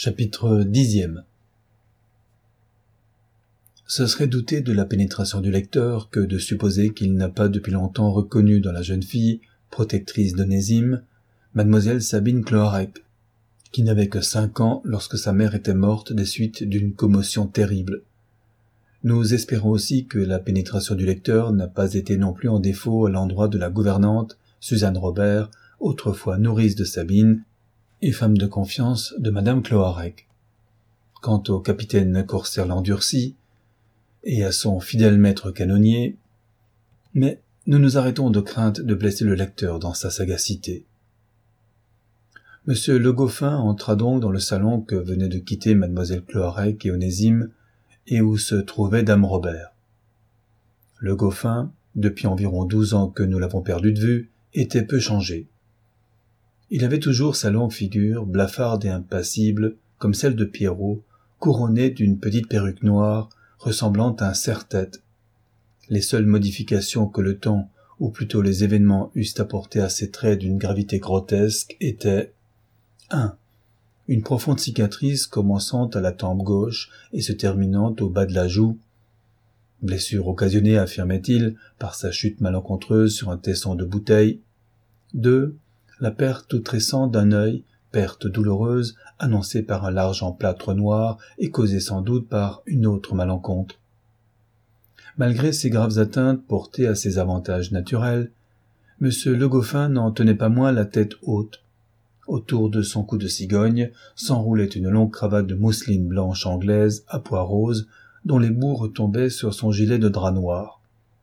Chapitre 10. Ce serait douter de la pénétration du lecteur que de supposer qu'il n'a pas depuis longtemps reconnu dans la jeune fille, protectrice d'Onésime, mademoiselle Sabine Cloarec, qui n'avait que 5 ans lorsque sa mère était morte des suites d'une commotion terrible. Nous espérons aussi que la pénétration du lecteur n'a pas été non plus en défaut à l'endroit de la gouvernante Suzanne Robert, autrefois nourrice de Sabine, et femme de confiance de madame Cloarec. Quant au capitaine Corsaire l'Endurci, et à son fidèle maître canonnier, mais nous nous arrêtons de crainte de blesser le lecteur dans sa sagacité. Monsieur Le Goffin entra donc dans le salon que venaient de quitter mademoiselle Cloarec et Onésime, et où se trouvait dame Robert. Le Goffin, depuis environ 12 ans que nous l'avons perdu de vue, était peu changé. Il avait toujours sa longue figure, blafarde et impassible, comme celle de Pierrot, couronnée d'une petite perruque noire, ressemblant à un serre-tête. Les seules modifications que le temps, ou plutôt les événements, eussent apportées à ses traits d'une gravité grotesque étaient 1. Une profonde cicatrice commençant à la tempe gauche et se terminant au bas de la joue, blessure occasionnée, affirmait-il, par sa chute malencontreuse sur un tesson de bouteille. 2. La perte toute récente d'un œil, perte douloureuse, annoncée par un large emplâtre noir et causée sans doute par une autre malencontre. Malgré ces graves atteintes portées à ses avantages naturels, M. Le Goffin n'en tenait pas moins la tête haute. Autour de son cou de cigogne s'enroulait une longue cravate de mousseline blanche anglaise à pois roses, dont les bouts retombaient sur son gilet de drap noir.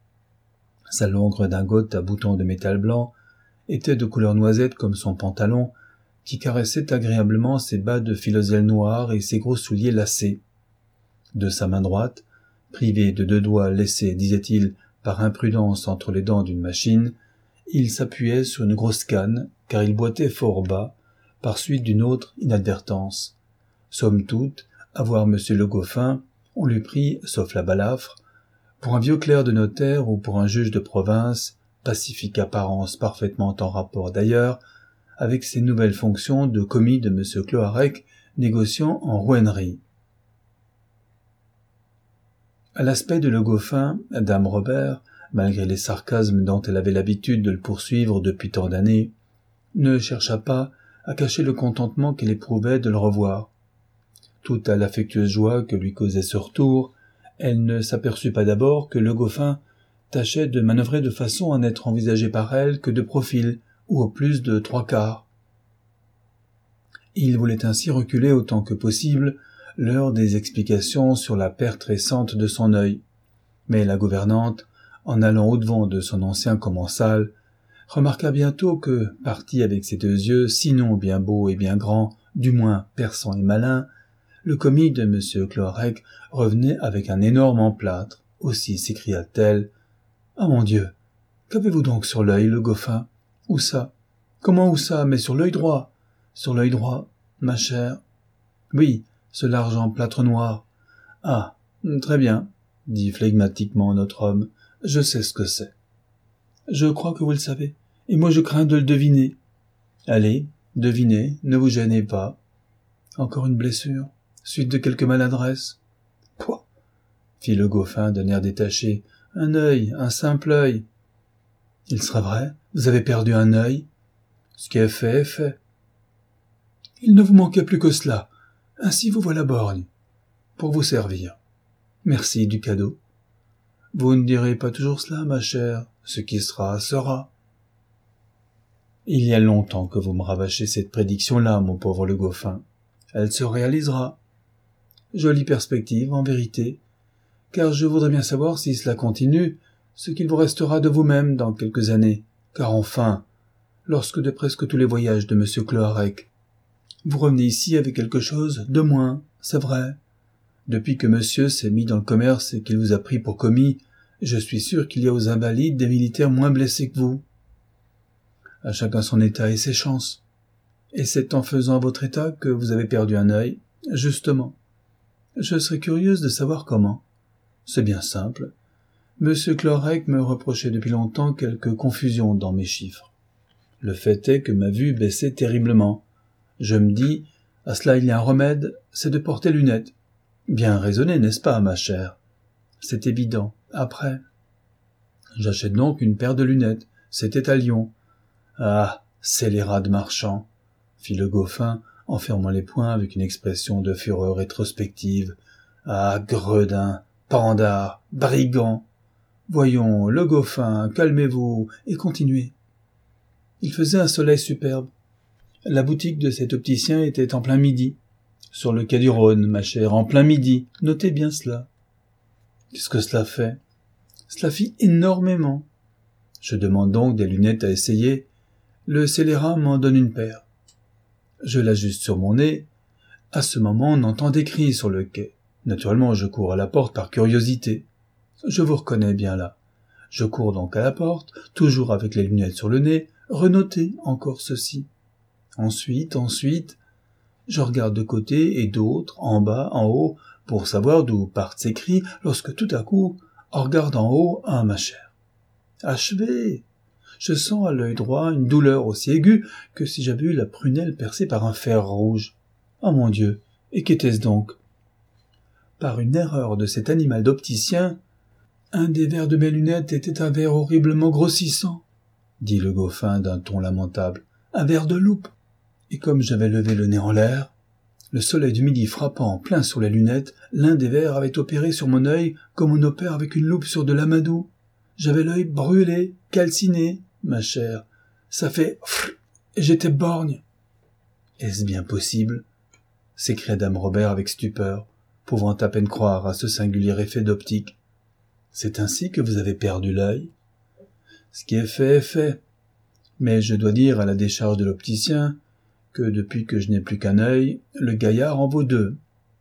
Sa longue redingote à boutons de métal blanc était de couleur noisette comme son pantalon, qui caressait agréablement ses bas de filoselle noire et ses gros souliers lacés. De sa main droite, privé de 2 doigts laissés, disait-il, par imprudence entre les dents d'une machine, il s'appuyait sur une grosse canne, car il boitait fort bas, par suite d'une autre inadvertance. Somme toute, à voir M. Le Goffin, on lui prit, sauf la balafre, pour un vieux clerc de notaire ou pour un juge de province, pacifique apparence parfaitement en rapport d'ailleurs, avec ses nouvelles fonctions de commis de M. Cloarec, négociant en rouennerie. À l'aspect de Le Goffin, dame Robert, malgré les sarcasmes dont elle avait l'habitude de le poursuivre depuis tant d'années, ne chercha pas à cacher le contentement qu'elle éprouvait de le revoir. Tout à l'affectueuse joie que lui causait ce retour, elle ne s'aperçut pas d'abord que Le Goffin tâchait de manœuvrer de façon à n'être envisagé par elle que de profil, ou au plus de 3/4. Il voulait ainsi reculer autant que possible l'heure des explications sur la perte récente de son œil. Mais la gouvernante, en allant au-devant de son ancien commensal, remarqua bientôt que, parti avec ses 2 yeux, sinon bien beaux et bien grands, du moins perçants et malins, le commis de M. Cloarec revenait avec un énorme emplâtre. Aussi s'écria-t-elle: « Ah mon Dieu, qu'avez-vous donc sur l'œil, Le Goffin? Où ça? Comment où ça? Mais sur l'œil droit. Sur l'œil droit, ma chère. Oui, ce large emplâtre noir. Ah, très bien, dit flegmatiquement notre homme. Je sais ce que c'est. Je crois que vous le savez, et moi je crains de le deviner. Allez, devinez, ne vous gênez pas. Encore une blessure, suite de quelque maladresse. Pouah, fit Le Goffin d'un air détaché. Un œil, un simple œil. Il sera vrai, vous avez perdu un œil. Ce qui est fait. Il ne vous manquait plus que cela. Ainsi vous voilà borgne. Pour vous servir. Merci du cadeau. Vous ne direz pas toujours cela, ma chère. Ce qui sera, sera. Il y a longtemps que vous me rabâchez cette prédiction-là, mon pauvre Le Goffin. Elle se réalisera. Jolie perspective, en vérité, car je voudrais bien savoir si cela continue, ce qu'il vous restera de vous-même dans quelques années, car enfin, lorsque de presque tous les voyages de M. Cloarec, vous revenez ici avec quelque chose de moins, c'est vrai. Depuis que monsieur s'est mis dans le commerce et qu'il vous a pris pour commis, je suis sûr qu'il y a aux Invalides des militaires moins blessés que vous. À chacun son état et ses chances. Et c'est en faisant votre état que vous avez perdu un œil, justement. Je serais curieuse de savoir comment. C'est bien simple. Monsieur Cloarec me reprochait depuis longtemps quelque confusion dans mes chiffres. Le fait est que ma vue baissait terriblement. Je me dis, À cela il y a un remède, c'est de porter lunettes. Bien raisonné, n'est-ce pas, ma chère? C'est évident. Après, j'achète donc une paire de lunettes. C'était à Lyon. Ah, scélérat de marchand, fit le Gauffin, en fermant les poings avec une expression de fureur rétrospective. Ah, gredin, pandard, brigand. Voyons, le Gauffin, calmez-vous et continuez. Il faisait un soleil superbe. La boutique de cet opticien était en plein midi. Sur le quai du Rhône, ma chère, en plein midi. Notez bien cela. Qu'est-ce que cela fait? Cela fit énormément. Je demande donc des lunettes à essayer. Le scélérat m'en donne une paire. Je l'ajuste sur mon nez. À ce moment, on entend des cris sur le quai. Naturellement, je cours à la porte par curiosité. Je vous reconnais bien là. Je cours donc à la porte, toujours avec les lunettes sur le nez, renotez encore ceci. Ensuite, je regarde de côté et d'autre, en bas, en haut, pour savoir d'où partent ces cris, lorsque tout à coup, en regardant en haut, ah, ma chère, achevez! Je sens à l'œil droit une douleur aussi aiguë que si j'avais eu la prunelle percée par un fer rouge. Oh mon Dieu! Et qu'était-ce donc? Par une erreur de cet animal d'opticien, un des verres de mes lunettes était un verre horriblement grossissant, dit le Gauffin d'un ton lamentable, un verre de loupe. Et comme j'avais levé le nez en l'air, le soleil du midi frappant plein sur les lunettes, l'un des verres avait opéré sur mon œil comme on opère avec une loupe sur de l'amadou. J'avais l'œil brûlé, calciné, ma chère. Ça fait et j'étais borgne. Est-ce bien possible? S'écria dame Robert avec stupeur, pouvant à peine croire à ce singulier effet d'optique. C'est ainsi que vous avez perdu l'œil? Ce qui est fait. Mais je dois dire à la décharge de l'opticien que depuis que je n'ai plus qu'un œil, le gaillard en vaut deux.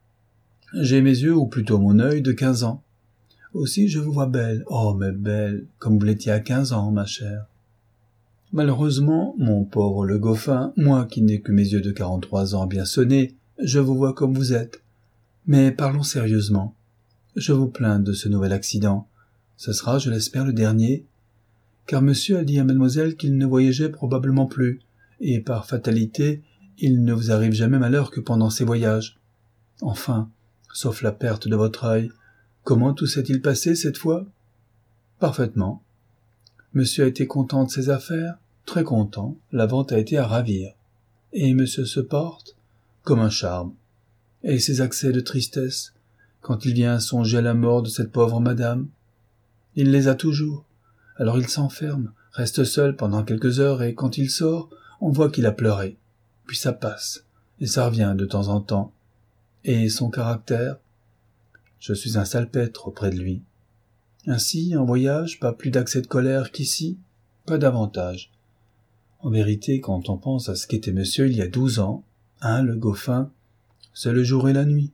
J'ai mes yeux, ou plutôt mon œil, de 15 ans. Aussi je vous vois belle, oh mais belle, comme vous l'étiez à 15 ans, ma chère. Malheureusement, mon pauvre le Gauffin, moi qui n'ai que mes yeux de 43 ans bien sonnés, je vous vois comme vous êtes. Mais parlons sérieusement. Je vous plains de ce nouvel accident. Ce sera, je l'espère, le dernier, car monsieur a dit à mademoiselle qu'il ne voyageait probablement plus, et par fatalité, il ne vous arrive jamais malheur que pendant ces voyages. Enfin, sauf la perte de votre œil, comment tout s'est-il passé cette fois? Parfaitement. Monsieur a été content de ses affaires, très content, la vente a été à ravir. Et monsieur se porte comme un charme. Et ses accès de tristesse, quand il vient songer à la mort de cette pauvre madame, il les a toujours. Alors il s'enferme, reste seul pendant quelques heures, et quand il sort, on voit qu'il a pleuré. Puis ça passe, et ça revient de temps en temps. Et son caractère? Je suis un salpêtre auprès de lui. Ainsi, en voyage, pas plus d'accès de colère qu'ici, pas davantage. En vérité, quand on pense à ce qu'était monsieur il y a 12 ans, le Gauffin, c'est le jour et la nuit.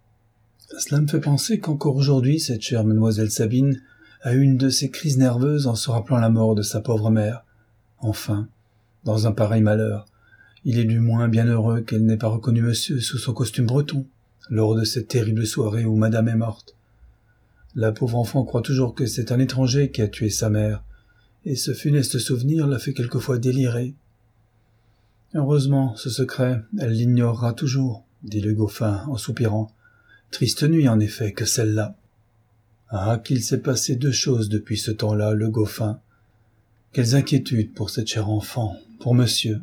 Cela me fait penser qu'encore aujourd'hui, cette chère mademoiselle Sabine a eu une de ces crises nerveuses en se rappelant la mort de sa pauvre mère. Enfin, dans un pareil malheur, il est du moins bien heureux qu'elle n'ait pas reconnu monsieur sous son costume breton, lors de cette terrible soirée où madame est morte. La pauvre enfant croit toujours que c'est un étranger qui a tué sa mère, et ce funeste souvenir l'a fait quelquefois délirer. Heureusement, ce secret, elle l'ignorera toujours, dit le Gauffin en soupirant. Triste nuit, en effet, que celle-là. Ah, qu'il s'est passé 2 choses depuis ce temps-là, le Gauffin. Quelles inquiétudes pour cette chère enfant, pour monsieur.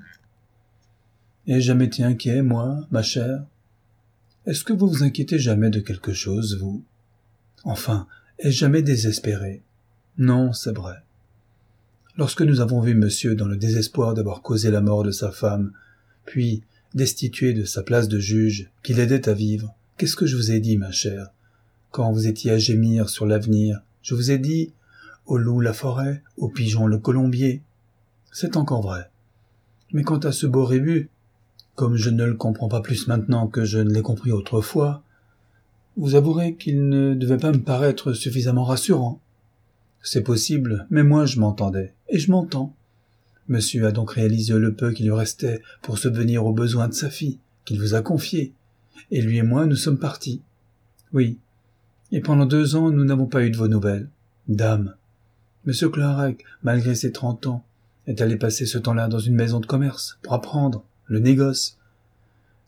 Ai-je jamais été inquiet, moi, ma chère? Est-ce que vous vous inquiétez jamais de quelque chose, vous? Enfin, ai-je jamais désespéré? Non, c'est vrai. Lorsque nous avons vu monsieur dans le désespoir d'avoir causé la mort de sa femme, puis, destitué de sa place de juge, qu'il aidait à vivre, qu'est-ce que je vous ai dit, ma chère? Quand vous étiez à gémir sur l'avenir, je vous ai dit « Au loup la forêt, au pigeon le colombier ». C'est encore vrai. Mais quant à ce beau rébut, comme je ne le comprends pas plus maintenant que je ne l'ai compris autrefois, vous avouerez qu'il ne devait pas me paraître suffisamment rassurant. C'est possible, mais moi je m'entendais, et je m'entends. Monsieur a donc réalisé le peu qu'il lui restait pour subvenir aux besoins de sa fille, qu'il vous a confiée, et lui et moi nous sommes partis. Oui, et pendant 2 ans nous n'avons pas eu de vos nouvelles. Dame, monsieur Clairec, malgré ses 30 ans, est allé passer ce temps-là dans une maison de commerce pour apprendre le négoce.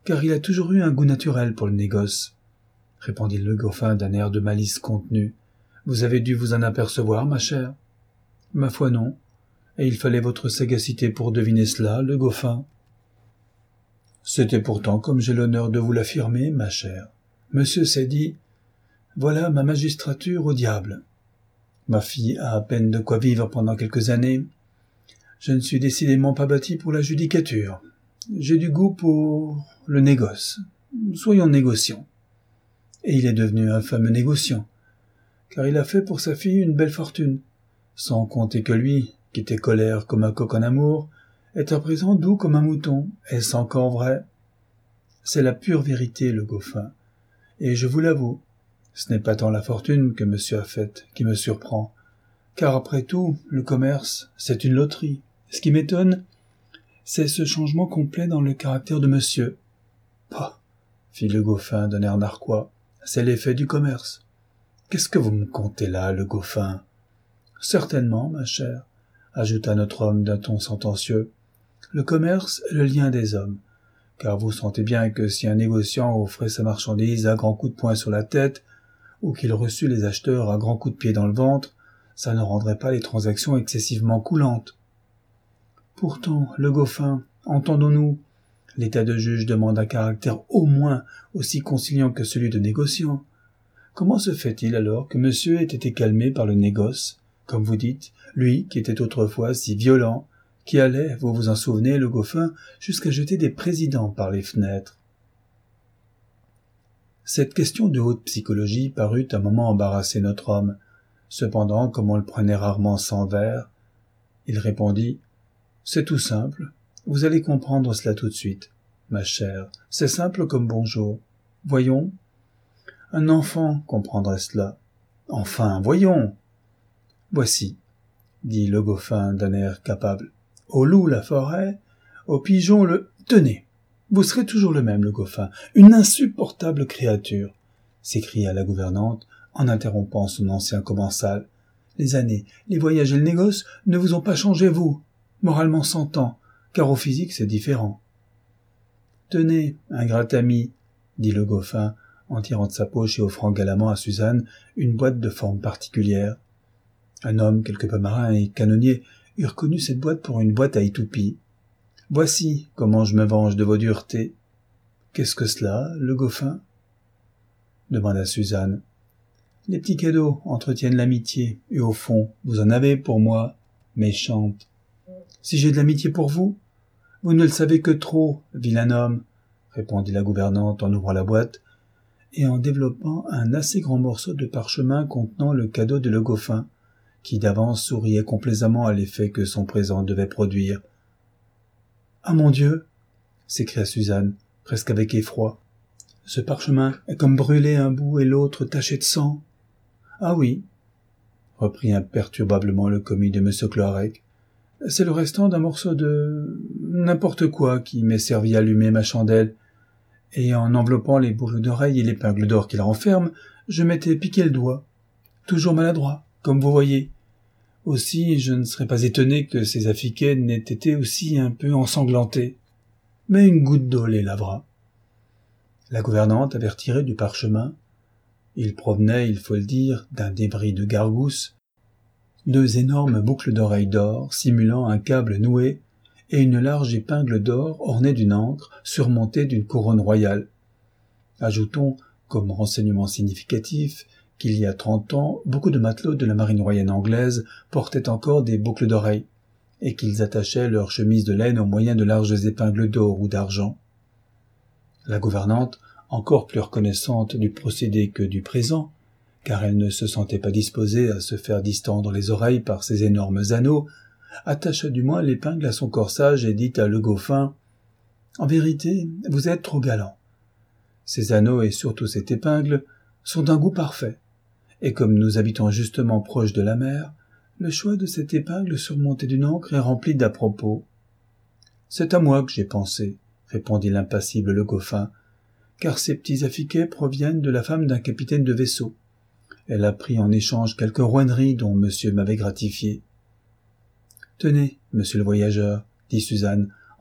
car il a toujours eu un goût naturel pour le négoce, répondit le Dauphin d'un air de malice contenue. Vous avez dû vous en apercevoir, ma chère. Ma foi non, et il fallait votre sagacité pour deviner cela, le Dauphin. C'était pourtant comme j'ai l'honneur de vous l'affirmer, ma chère. Monsieur s'est dit, voilà ma magistrature au diable. Ma fille a à peine de quoi vivre pendant quelques années. Je ne suis décidément pas bâti pour la judicature. J'ai du goût pour le négoce. Soyons négociants. Et il est devenu un fameux négociant, car il a fait pour sa fille une belle fortune, sans compter que lui, qui était colère comme un coq en amour, est à présent doux comme un mouton. Est-ce encore vrai? C'est la pure vérité, le Dauphin, et je vous l'avoue, ce n'est pas tant la fortune que monsieur a faite qui me surprend, car après tout, le commerce, c'est une loterie. Ce qui m'étonne, c'est ce changement complet dans le caractère de monsieur. Pah, fit le Dauphin d'un air narquois, c'est l'effet du commerce. Qu'est-ce que vous me contez là, le Dauphin? Certainement, ma chère, ajouta notre homme d'un ton sentencieux, le commerce est le lien des hommes, car vous sentez bien que si un négociant offrait sa marchandise à grands coups de poing sur la tête, ou qu'il reçût les acheteurs à grands coups de pied dans le ventre, ça ne rendrait pas les transactions excessivement coulantes. Pourtant, le Dauphin, entendons-nous, l'état de juge demande un caractère au moins aussi conciliant que celui de négociant. Comment se fait-il alors que monsieur ait été calmé par le négoce, comme vous dites, lui qui était autrefois si violent, qui allait, vous vous en souvenez, le Dauphin, jusqu'à jeter des présidents par les fenêtres? Cette question de haute psychologie parut un moment embarrasser notre homme. Cependant, comme on le prenait rarement sans verre, il répondit « C'est tout simple, vous allez comprendre cela tout de suite, ma chère, c'est simple comme bonjour. Voyons, un enfant comprendrait cela. Enfin, voyons. Voici, dit le Dauphin d'un air capable. Au loup la forêt, au pigeon le... Tenez, vous serez toujours le même, le Dauphin, une insupportable créature, s'écria la gouvernante en interrompant son ancien commensal. Les années, les voyages et le négoce ne vous ont pas changé, vous, moralement s'entend, car au physique c'est différent. Tenez, ingrat ami, dit le Dauphin, en tirant de sa poche et offrant galamment à Suzanne une boîte de forme particulière. Un homme quelque peu marin et canonnier eût reconnu cette boîte pour une boîte à étoupie. Voici comment je me venge de vos duretés. Qu'est-ce que cela, le Dauphin? Demanda Suzanne. Les petits cadeaux entretiennent l'amitié, et au fond, vous en avez pour moi, méchante. Si j'ai de l'amitié pour vous, vous ne le savez que trop, vilain homme, répondit la gouvernante en ouvrant la boîte et en développant un assez grand morceau de parchemin contenant le cadeau de le Dauphin, qui d'avance souriait complaisamment à l'effet que son présent devait produire. « Ah mon Dieu !» s'écria Suzanne, presque avec effroi. « Ce parchemin est comme brûlé un bout et l'autre taché de sang. »« Ah oui, » reprit imperturbablement le commis de M. Cloarec, « c'est le restant d'un morceau de... n'importe quoi qui m'est servi à allumer ma chandelle, et en enveloppant les boucles d'oreilles et l'épingle d'or qui la renferme, je m'étais piqué le doigt. Toujours maladroit, comme vous voyez. Aussi, je ne serais pas étonné que ces affiquets n'aient été aussi un peu ensanglantés. Mais une goutte d'eau les lavera. » La gouvernante avait retiré du parchemin. Il provenait, il faut le dire, d'un débris de gargousse, 2 énormes boucles d'oreilles d'or simulant un câble noué et une large épingle d'or ornée d'une ancre surmontée d'une couronne royale. Ajoutons, comme renseignement significatif, qu'il y a 30 ans, beaucoup de matelots de la marine royale anglaise portaient encore des boucles d'oreilles, et qu'ils attachaient leurs chemises de laine au moyen de larges épingles d'or ou d'argent. La gouvernante, encore plus reconnaissante du procédé que du présent, car elle ne se sentait pas disposée à se faire distendre les oreilles par ces énormes anneaux, attacha du moins l'épingle à son corsage et dit à le Dauphin « En vérité, vous êtes trop galant. Ces anneaux et surtout cette épingle sont d'un goût parfait, et comme nous habitons justement proche de la mer, le choix de cette épingle surmontée d'une ancre est rempli d'à-propos. »« C'est à moi que j'ai pensé, » répondit l'impassible le Dauphin, « car ces petits affiquets proviennent de la femme d'un capitaine de vaisseau. Elle a pris en échange quelques rouenneries dont monsieur m'avait gratifié. »« Tenez, monsieur le voyageur, dit Suzanne,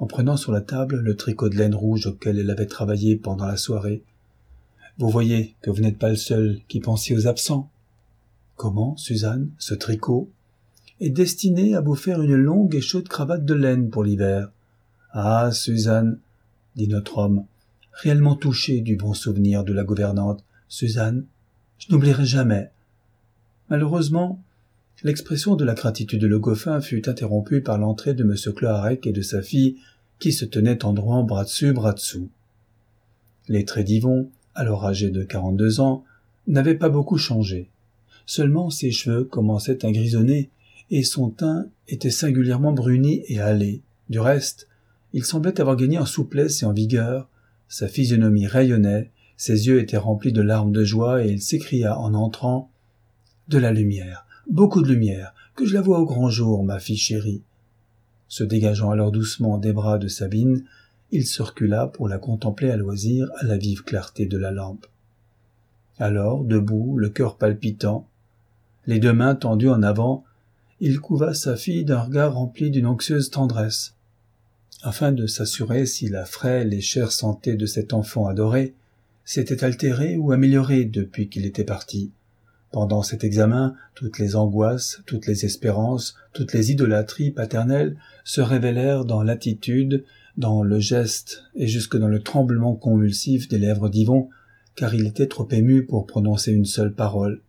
en prenant sur la table le tricot de laine rouge auquel elle avait travaillé pendant la soirée. « Vous voyez que vous n'êtes pas le seul qui pensiez aux absents. »« Comment, Suzanne, ce tricot est destiné à vous faire une longue et chaude cravate de laine pour l'hiver. »« Ah, Suzanne, dit notre homme, réellement touché du bon souvenir de la gouvernante. Suzanne, je n'oublierai jamais. » Malheureusement, l'expression de la gratitude de Le Goffin fut interrompue par l'entrée de M. Cloarec et de sa fille, qui se tenaient en droit bras dessus, bras dessous. Les traits d'Yvon, alors âgé de 42 ans, n'avaient pas beaucoup changé. Seulement ses cheveux commençaient à grisonner, et son teint était singulièrement bruni et hâlé. Du reste, il semblait avoir gagné en souplesse et en vigueur, sa physionomie rayonnait, ses yeux étaient remplis de larmes de joie, et il s'écria en entrant « De la lumière, beaucoup de lumière, que je la vois au grand jour, ma fille chérie. » Se dégageant alors doucement des bras de Sabine, il se recula pour la contempler à loisir à la vive clarté de la lampe. Alors, debout, le cœur palpitant, les deux mains tendues en avant, il couva sa fille d'un regard rempli d'une anxieuse tendresse. Afin de s'assurer si la frêle et chère santé de cet enfant adoré s'était altérée ou améliorée depuis qu'il était parti. Pendant cet examen, toutes les angoisses, toutes les espérances, toutes les idolâtries paternelles se révélèrent dans l'attitude, dans le geste et jusque dans le tremblement convulsif des lèvres d'Yvon, car il était trop ému pour prononcer une seule parole.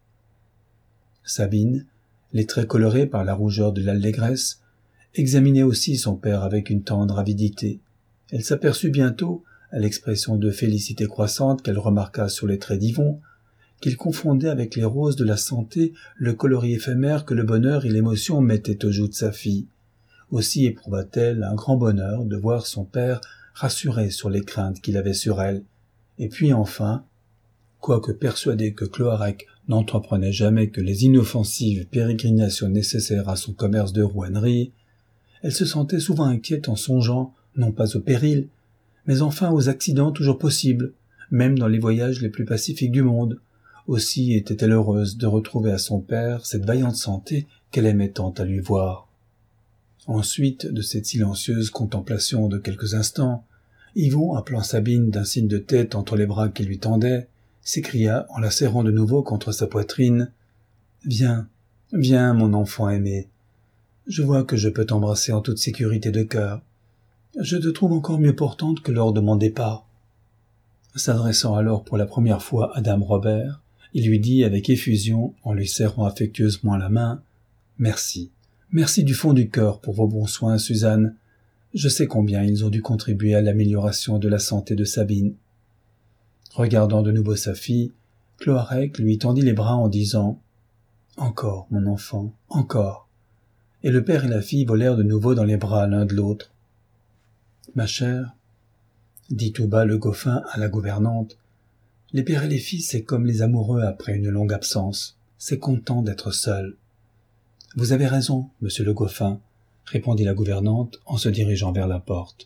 Sabine, les traits colorés par la rougeur de l'allégresse, examinait aussi son père avec une tendre avidité. Elle s'aperçut bientôt, à l'expression de félicité croissante qu'elle remarqua sur les traits d'Yvon, qu'il confondait avec les roses de la santé le coloris éphémère que le bonheur et l'émotion mettaient aux joues de sa fille. Aussi éprouva-t-elle un grand bonheur de voir son père rassuré sur les craintes qu'il avait sur elle. Et puis enfin, quoique persuadée que Cloarec n'entreprenait jamais que les inoffensives pérégrinations nécessaires à son commerce de rouennerie, elle se sentait souvent inquiète en songeant, non pas aux périls, mais enfin aux accidents toujours possibles, même dans les voyages les plus pacifiques du monde. Aussi était-elle heureuse de retrouver à son père cette vaillante santé qu'elle aimait tant à lui voir. Ensuite de cette silencieuse contemplation de quelques instants, Yvon, appelant Sabine d'un signe de tête entre les bras qu'il lui tendait, s'écria en la serrant de nouveau contre sa poitrine « Viens, viens, mon enfant aimé. Je vois que je peux t'embrasser en toute sécurité de cœur. Je te trouve encore mieux portante que lors de mon départ. » S'adressant alors pour la première fois à dame Robert, il lui dit avec effusion, en lui serrant affectueusement la main, « Merci, merci du fond du cœur pour vos bons soins, Suzanne. Je sais combien ils ont dû contribuer à l'amélioration de la santé de Sabine. » Regardant de nouveau sa fille, Cloarec lui tendit les bras en disant « Encore, mon enfant, encore. » Et le père et la fille volèrent de nouveau dans les bras l'un de l'autre. « Ma chère, » dit tout bas Le Goffin à la gouvernante, « les pères et les filles, c'est comme les amoureux après une longue absence. C'est content d'être seul. »« Vous avez raison, monsieur Le Goffin, » répondit la gouvernante en se dirigeant vers la porte.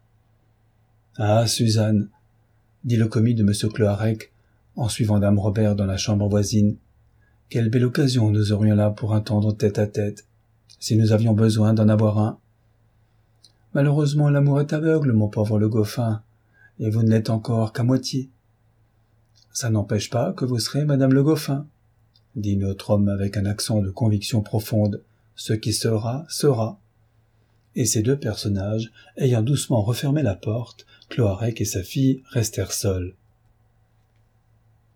« Ah, Suzanne, » dit le commis de M. Cloarec en suivant dame Robert dans la chambre voisine, « quelle belle occasion nous aurions là pour entendre tête à tête, si nous avions besoin d'en avoir un. Malheureusement, l'amour est aveugle, mon pauvre Le Goffin, et vous ne l'êtes encore qu'à moitié. »« Ça n'empêche pas que vous serez madame Le Goffin, » dit notre homme avec un accent de conviction profonde. « Ce qui sera, sera. » Et ces deux personnages, ayant doucement refermé la porte, Cloarec et sa fille restèrent seuls.